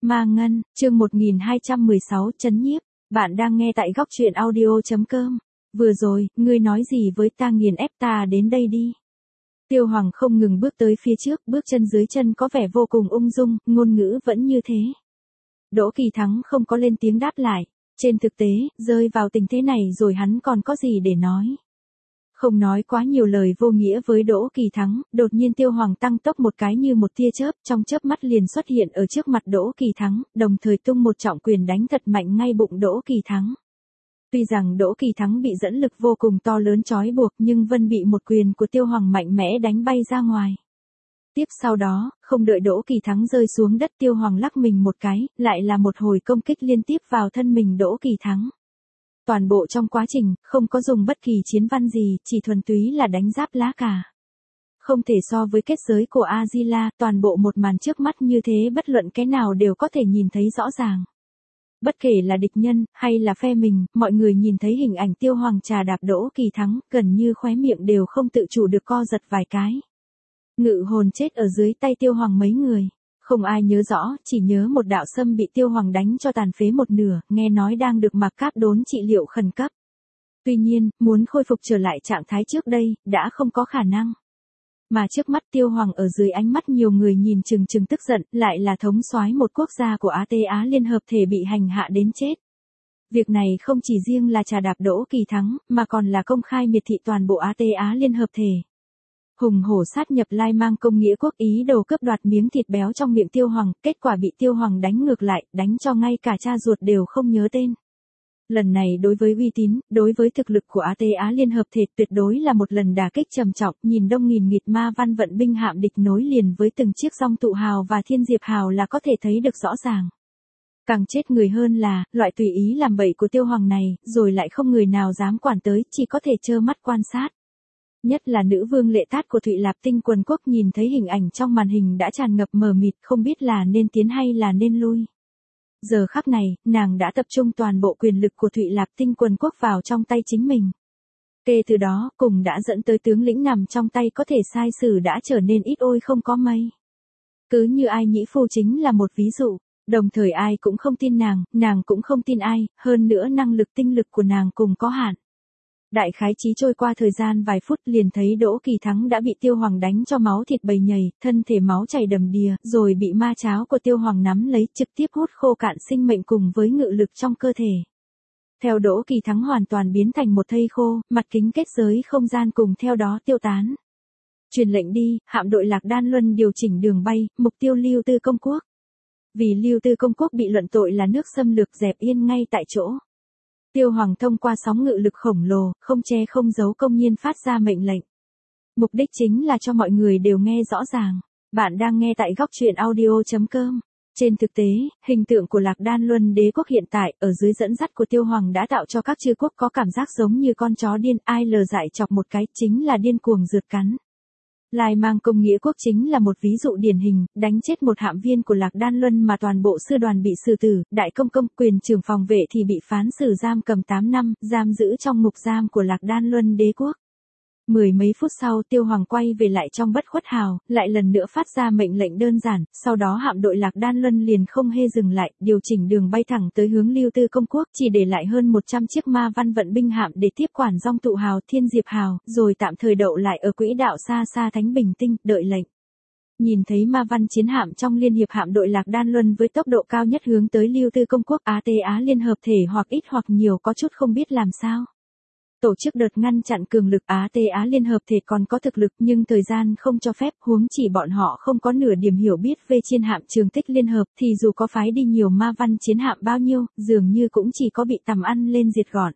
Ma Ngân, chương 1216 chấn nhiếp, bạn đang nghe tại góc truyện audio.com. Vừa rồi, ngươi nói gì với ta, nghiền ép ta đến đây đi. Tiêu Hoàng không ngừng bước tới phía trước, bước chân dưới chân có vẻ vô cùng ung dung, ngôn ngữ vẫn như thế. Đỗ Kỳ Thắng không có lên tiếng đáp lại, trên thực tế, rơi vào tình thế này rồi hắn còn có gì để nói. Không nói quá nhiều lời vô nghĩa với Đỗ Kỳ Thắng, đột nhiên Tiêu Hoàng tăng tốc một cái như một tia chớp, trong chớp mắt liền xuất hiện ở trước mặt Đỗ Kỳ Thắng, đồng thời tung một trọng quyền đánh thật mạnh ngay bụng Đỗ Kỳ Thắng. Tuy rằng Đỗ Kỳ Thắng bị dẫn lực vô cùng to lớn trói buộc nhưng vẫn bị một quyền của Tiêu Hoàng mạnh mẽ đánh bay ra ngoài. Tiếp sau đó, không đợi Đỗ Kỳ Thắng rơi xuống đất, Tiêu Hoàng lắc mình một cái, lại là một hồi công kích liên tiếp vào thân mình Đỗ Kỳ Thắng. Toàn bộ trong quá trình, không có dùng bất kỳ chiến văn gì, chỉ thuần túy là đánh giáp lá cả. Không thể so với kết giới của A-di-la, toàn bộ một màn trước mắt như thế bất luận cái nào đều có thể nhìn thấy rõ ràng. Bất kể là địch nhân, hay là phe mình, mọi người nhìn thấy hình ảnh Tiêu Hoàng trà đạp Đỗ Kỳ Thắng, gần như khóe miệng đều không tự chủ được co giật vài cái. Ngự hồn chết ở dưới tay Tiêu Hoàng mấy người. Không ai nhớ rõ, chỉ nhớ một đạo sâm bị Tiêu Hoàng đánh cho tàn phế một nửa, nghe nói đang được Mạc Cáp Đốn trị liệu khẩn cấp. Tuy nhiên, muốn khôi phục trở lại trạng thái trước đây, đã không có khả năng. Mà trước mắt Tiêu Hoàng ở dưới ánh mắt nhiều người nhìn chừng chừng tức giận, lại là thống soái một quốc gia của Á Liên Hợp Thể bị hành hạ đến chết. Việc này không chỉ riêng là trà đạp Đỗ Kỳ Thắng, mà còn là công khai miệt thị toàn bộ Á Liên Hợp Thể. Hùng hổ sát nhập Lai Mang công nghĩa quốc, ý đồ cướp đoạt miếng thịt béo trong miệng Tiêu Hoàng, kết quả bị Tiêu Hoàng đánh ngược lại, đánh cho ngay cả cha ruột đều không nhớ tên. Lần này đối với uy tín, đối với thực lực của Á Liên Hợp Thể tuyệt đối là một lần đả kích trầm trọng, nhìn đông nghìn nghịt ma văn vận binh hạm địch nối liền với từng chiếc Dong Tụ Hào và Thiên Diệp Hào là có thể thấy được rõ ràng. Càng chết người hơn là, loại tùy ý làm bậy của Tiêu Hoàng này, rồi lại không người nào dám quản tới, chỉ có thể trơ mắt quan sát. Nhất là nữ vương Lệ Tát của Thụy Lạp Tinh Quần Quốc nhìn thấy hình ảnh trong màn hình đã tràn ngập mờ mịt, không biết là nên tiến hay là nên lui. Giờ khắc này, nàng đã tập trung toàn bộ quyền lực của Thụy Lạp Tinh Quần Quốc vào trong tay chính mình. Kể từ đó, cùng đã dẫn tới tướng lĩnh nằm trong tay có thể sai sử đã trở nên ít ôi không có mấy. Cứ như Ai Nhĩ Phu chính là một ví dụ, đồng thời ai cũng không tin nàng cũng không tin ai, hơn nữa năng lực tinh lực của nàng cùng có hạn. Đại khái chí trôi qua thời gian vài phút liền thấy Đỗ Kỳ Thắng đã bị Tiêu Hoàng đánh cho máu thịt bầy nhầy, thân thể máu chảy đầm đìa, rồi bị ma cháo của Tiêu Hoàng nắm lấy trực tiếp hút khô cạn sinh mệnh cùng với ngự lực trong cơ thể. Theo Đỗ Kỳ Thắng hoàn toàn biến thành một thây khô, mặt kính kết giới không gian cùng theo đó tiêu tán. Truyền lệnh đi, hạm đội Lạc Đan Luân điều chỉnh đường bay, mục tiêu Lưu Tư Công Quốc. Vì Lưu Tư Công Quốc bị luận tội là nước xâm lược dẹp yên ngay tại chỗ. Tiêu Hoàng thông qua sóng ngự lực khổng lồ, không che không giấu công nhiên phát ra mệnh lệnh. Mục đích chính là cho mọi người đều nghe rõ ràng. Bạn đang nghe tại góc truyện audio.com. Trên thực tế, hình tượng của Lạc Đan Luân đế quốc hiện tại, ở dưới dẫn dắt của Tiêu Hoàng đã tạo cho các chư quốc có cảm giác giống như con chó điên, ai lờ dại chọc một cái, chính là điên cuồng rượt cắn. Lai Mang công nghĩa quốc chính là một ví dụ điển hình, đánh chết một hạm viên của Lạc Đan Luân mà toàn bộ sư đoàn bị xử tử, đại công quyền trưởng phòng vệ thì bị phán xử giam cầm 8 năm, giam giữ trong ngục giam của Lạc Đan Luân đế quốc. Mười mấy phút sau Tiêu Hoàng quay về lại trong Bất Khuất Hào, lại lần nữa phát ra mệnh lệnh đơn giản, sau đó hạm đội Lạc Đan Luân liền không hề dừng lại, điều chỉnh đường bay thẳng tới hướng Lưu Tư Công Quốc, chỉ để lại hơn 100 chiếc ma văn vận binh hạm để tiếp quản Dong Tụ Hào, Thiên Diệp Hào, rồi tạm thời đậu lại ở quỹ đạo xa xa Thánh Bình Tinh, đợi lệnh. Nhìn thấy ma văn chiến hạm trong liên hiệp hạm đội Lạc Đan Luân với tốc độ cao nhất hướng tới Lưu Tư Công Quốc, Á Liên Hợp Thể hoặc ít hoặc nhiều có chút không biết làm sao. Tổ chức đợt ngăn chặn cường lực Á Liên Hợp Thể còn có thực lực nhưng thời gian không cho phép, huống chỉ bọn họ không có nửa điểm hiểu biết về chiến hạm Trường Tích Liên Hợp thì dù có phái đi nhiều ma văn chiến hạm bao nhiêu, dường như cũng chỉ có bị tầm ăn lên diệt gọn.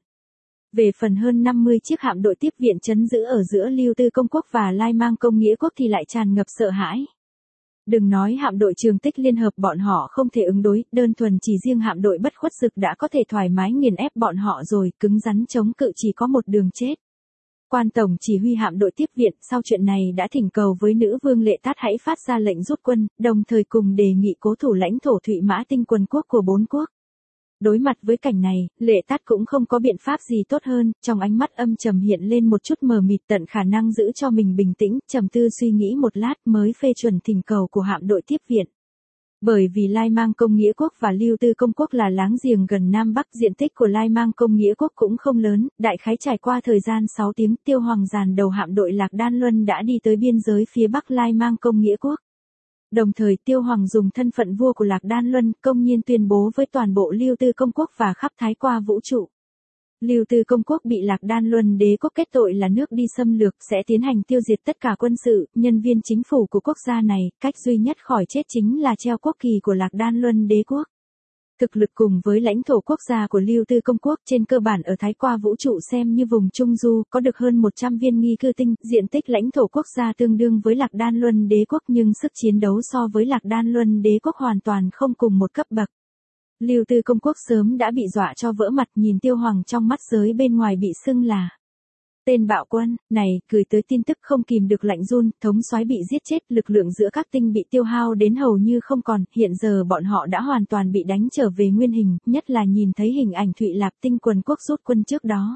Về phần hơn 50 chiếc hạm đội tiếp viện trấn giữ ở giữa Lưu Tư Công Quốc và Lai Mang công nghĩa quốc thì lại tràn ngập sợ hãi. Đừng nói hạm đội Trường Tích Liên Hợp bọn họ không thể ứng đối, đơn thuần chỉ riêng hạm đội Bất Khuất Dực đã có thể thoải mái nghiền ép bọn họ rồi, cứng rắn chống cự chỉ có một đường chết. Quan tổng chỉ huy hạm đội tiếp viện sau chuyện này đã thỉnh cầu với nữ vương Lệ Tát hãy phát ra lệnh rút quân, đồng thời cùng đề nghị cố thủ lãnh thổ Thụy Mã Tinh Quần Quốc của 4 quốc. Đối mặt với cảnh này, Lệ Tát cũng không có biện pháp gì tốt hơn, trong ánh mắt âm trầm hiện lên một chút mờ mịt, tận khả năng giữ cho mình bình tĩnh, trầm tư suy nghĩ một lát mới phê chuẩn thỉnh cầu của hạm đội tiếp viện. Bởi vì Lai Mang Công Nghĩa Quốc và Lưu Tư Công Quốc là láng giềng gần Nam Bắc, diện tích của Lai Mang Công Nghĩa Quốc cũng không lớn, đại khái trải qua thời gian 6 tiếng, Tiêu Hoàng dàn đầu hạm đội Lạc Đan Luân đã đi tới biên giới phía Bắc Lai Mang Công Nghĩa Quốc. Đồng thời Tiêu Hoàng dùng thân phận vua của Lạc Đan Luân, công nhiên tuyên bố với toàn bộ Lưu Tư Công Quốc và khắp Thái qua vũ trụ. Lưu Tư Công Quốc bị Lạc Đan Luân đế quốc kết tội là nước đi xâm lược, sẽ tiến hành tiêu diệt tất cả quân sự, nhân viên chính phủ của quốc gia này, cách duy nhất khỏi chết chính là treo quốc kỳ của Lạc Đan Luân đế quốc. Thực lực cùng với lãnh thổ quốc gia của Lưu Tư Công Quốc trên cơ bản ở Thái qua vũ trụ xem như vùng Trung Du, có được hơn 100 viên nghi cư tinh, diện tích lãnh thổ quốc gia tương đương với Lạc Đan Luân đế quốc nhưng sức chiến đấu so với Lạc Đan Luân đế quốc hoàn toàn không cùng một cấp bậc. Lưu Tư Công Quốc sớm đã bị dọa cho vỡ mặt, nhìn Tiêu Hoàng trong mắt giới bên ngoài bị xưng là tên bạo quân, này, gửi tới tin tức không kìm được lạnh run, thống soái bị giết chết, lực lượng giữa các tinh bị tiêu hao đến hầu như không còn, hiện giờ bọn họ đã hoàn toàn bị đánh trở về nguyên hình, nhất là nhìn thấy hình ảnh Thụy Lạp tinh quần quốc rút quân trước đó.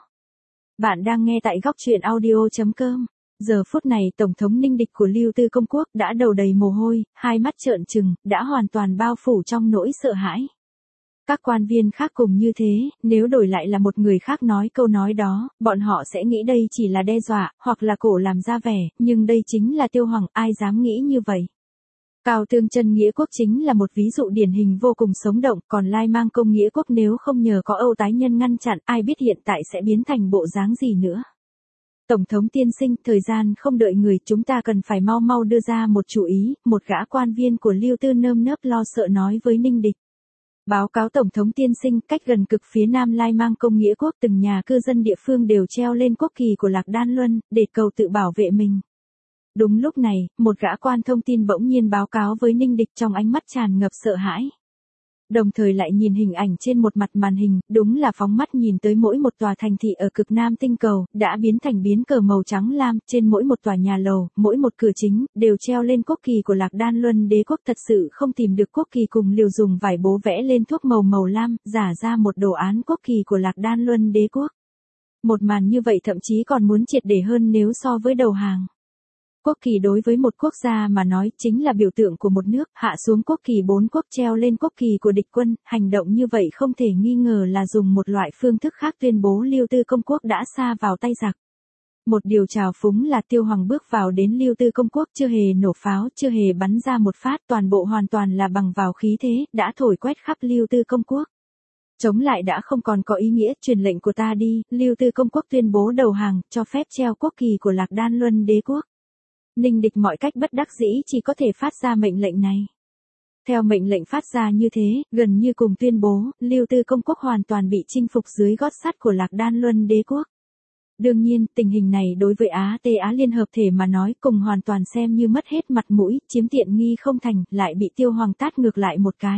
Bạn đang nghe tại góc truyện audio.com. Giờ phút này Tổng thống Ninh Địch của Lưu Tư Công Quốc đã đầu đầy mồ hôi, hai mắt trợn trừng, đã hoàn toàn bao phủ trong nỗi sợ hãi. Các quan viên khác cùng như thế, nếu đổi lại là một người khác nói câu nói đó, bọn họ sẽ nghĩ đây chỉ là đe dọa, hoặc là cổ làm ra vẻ, nhưng đây chính là Tiêu Hoàng, ai dám nghĩ như vậy. Cao Tương Chân Nghĩa Quốc chính là một ví dụ điển hình vô cùng sống động, còn Lai Mang Công Nghĩa Quốc nếu không nhờ có Âu Tái Nhân ngăn chặn, ai biết hiện tại sẽ biến thành bộ dáng gì nữa. Tổng thống tiên sinh, thời gian không đợi người, chúng ta cần phải mau mau đưa ra một chủ ý, một gã quan viên của Lưu Tư nơm nớp lo sợ nói với Ninh Địch. Báo cáo Tổng thống tiên sinh, cách gần cực phía Nam Lai Mang Công Nghĩa Quốc từng nhà cư dân địa phương đều treo lên quốc kỳ của Lạc Đan Luân, để cầu tự bảo vệ mình. Đúng lúc này, một gã quan thông tin bỗng nhiên báo cáo với Ninh Địch trong ánh mắt tràn ngập sợ hãi. Đồng thời lại nhìn hình ảnh trên một mặt màn hình, đúng là phóng mắt nhìn tới mỗi một tòa thành thị ở cực Nam tinh cầu, đã biến thành biến cờ màu trắng lam, trên mỗi một tòa nhà lầu, mỗi một cửa chính, đều treo lên quốc kỳ của Lạc Đan Luân đế quốc, thật sự không tìm được quốc kỳ cùng liều dùng vải bố vẽ lên thuốc màu lam, giả ra một đồ án quốc kỳ của Lạc Đan Luân đế quốc. Một màn như vậy thậm chí còn muốn triệt để hơn nếu so với đầu hàng. Quốc kỳ đối với một quốc gia mà nói chính là biểu tượng của một nước, hạ xuống quốc kỳ 4 quốc treo lên quốc kỳ của địch quân, hành động như vậy không thể nghi ngờ là dùng một loại phương thức khác tuyên bố Lưu Tư Công Quốc đã sa vào tay giặc. Một điều trào phúng là Tiêu Hoàng bước vào đến Lưu Tư Công Quốc chưa hề nổ pháo, chưa hề bắn ra một phát, toàn bộ hoàn toàn là bằng vào khí thế, đã thổi quét khắp Lưu Tư Công Quốc. Chống lại đã không còn có ý nghĩa, truyền lệnh của ta đi, Lưu Tư Công Quốc tuyên bố đầu hàng, cho phép treo quốc kỳ của Lạc Đan Luân đế quốc. Ninh Địch mọi cách bất đắc dĩ chỉ có thể phát ra mệnh lệnh này. Theo mệnh lệnh phát ra như thế, gần như cùng tuyên bố, Lưu Tư Công Quốc hoàn toàn bị chinh phục dưới gót sắt của Lạc Đan Luân đế quốc. Đương nhiên, tình hình này đối với Á Liên hợp thể mà nói cùng hoàn toàn xem như mất hết mặt mũi, chiếm tiện nghi không thành, lại bị Tiêu Hoàng tát ngược lại một cái.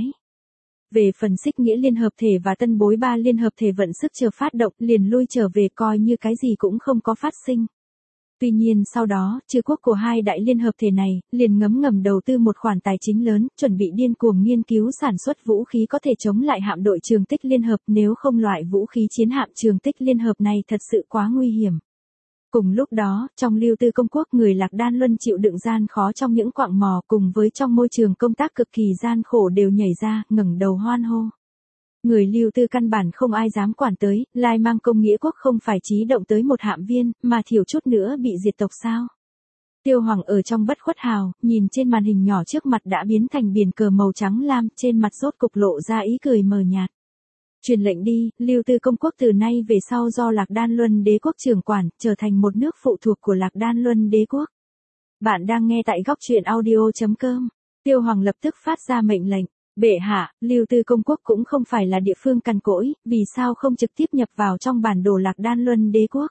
Về phần Xích Nghĩa Liên hợp thể và Tân Bối Ba Liên hợp thể vận sức chờ phát động, liền lui trở về coi như cái gì cũng không có phát sinh. Tuy nhiên sau đó, chư quốc của hai đại liên hợp thể này, liền ngấm ngầm đầu tư một khoản tài chính lớn, chuẩn bị điên cuồng nghiên cứu sản xuất vũ khí có thể chống lại hạm đội Trường Tích Liên hợp, nếu không loại vũ khí chiến hạm Trường Tích Liên hợp này thật sự quá nguy hiểm. Cùng lúc đó, trong Lưu Tư Công Quốc người Lạc Đan Luân chịu đựng gian khó trong những quạng mỏ cùng với trong môi trường công tác cực kỳ gian khổ đều nhảy ra, ngẩng đầu hoan hô. Người Lưu Tư căn bản không ai dám quản tới, Lai Mang Công Nghĩa Quốc không phải chí động tới một hạm viên, mà thiểu chút nữa bị diệt tộc sao. Tiêu Hoàng ở trong bất khuất hào, nhìn trên màn hình nhỏ trước mặt đã biến thành biển cờ màu trắng lam, trên mặt rốt cục lộ ra ý cười mờ nhạt. Truyền lệnh đi, Lưu Tư Công Quốc từ nay về sau do Lạc Đan Luân đế quốc trưởng quản, trở thành một nước phụ thuộc của Lạc Đan Luân đế quốc. Bạn đang nghe tại góc truyện audio.com. Tiêu Hoàng lập tức phát ra mệnh lệnh. Bệ hạ, Lưu Tư Công Quốc cũng không phải là địa phương cằn cỗi, vì sao không trực tiếp nhập vào trong bản đồ Lạc Đan Luân đế quốc?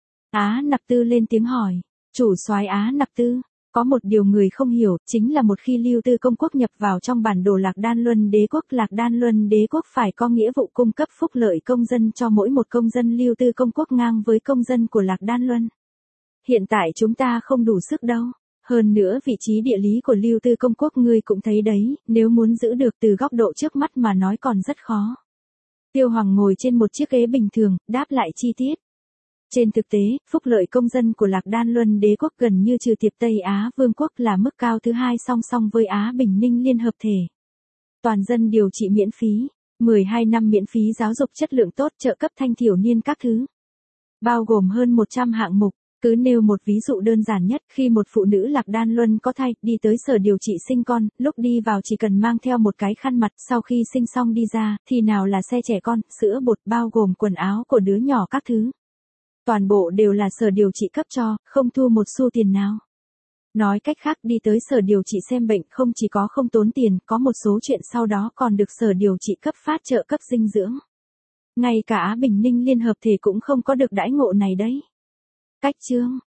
Á Nặc Tư lên tiếng hỏi. Chủ soái Á Nặc Tư, có một điều người không hiểu, chính là một khi Lưu Tư Công Quốc nhập vào trong bản đồ Lạc Đan Luân đế quốc phải có nghĩa vụ cung cấp phúc lợi công dân cho mỗi một công dân Lưu Tư Công Quốc ngang với công dân của Lạc Đan Luân. Hiện tại chúng ta không đủ sức đâu. Hơn nữa vị trí địa lý của Lưu Tư Công Quốc ngươi cũng thấy đấy, nếu muốn giữ được từ góc độ trước mắt mà nói còn rất khó. Tiêu Hoàng ngồi trên một chiếc ghế bình thường, đáp lại chi tiết. Trên thực tế, phúc lợi công dân của Lạc Đan Luân đế quốc gần như trừ Tiệp Tây Á Vương quốc là mức cao thứ hai song song với Á Bình Ninh Liên hợp thể. toàn dân điều trị miễn phí, 12 năm miễn phí giáo dục chất lượng tốt, trợ cấp thanh thiểu niên các thứ. Bao gồm hơn 100 hạng mục. Cứ nêu một ví dụ đơn giản nhất, khi một phụ nữ lạc đan luân có thai, đi tới sở điều trị sinh con, lúc đi vào chỉ cần mang theo một cái khăn mặt, sau khi sinh xong đi ra, thì nào là xe trẻ con, sữa bột, bao gồm quần áo của đứa nhỏ các thứ. Toàn bộ đều là sở điều trị cấp cho, không thu một xu tiền nào. Nói cách khác, đi tới sở điều trị xem bệnh không chỉ có không tốn tiền, có một số chuyện sau đó còn được sở điều trị cấp phát trợ cấp dinh dưỡng. Ngay cả Bình Ninh Liên Hợp Thể cũng không có được đãi ngộ này đấy. Cách chương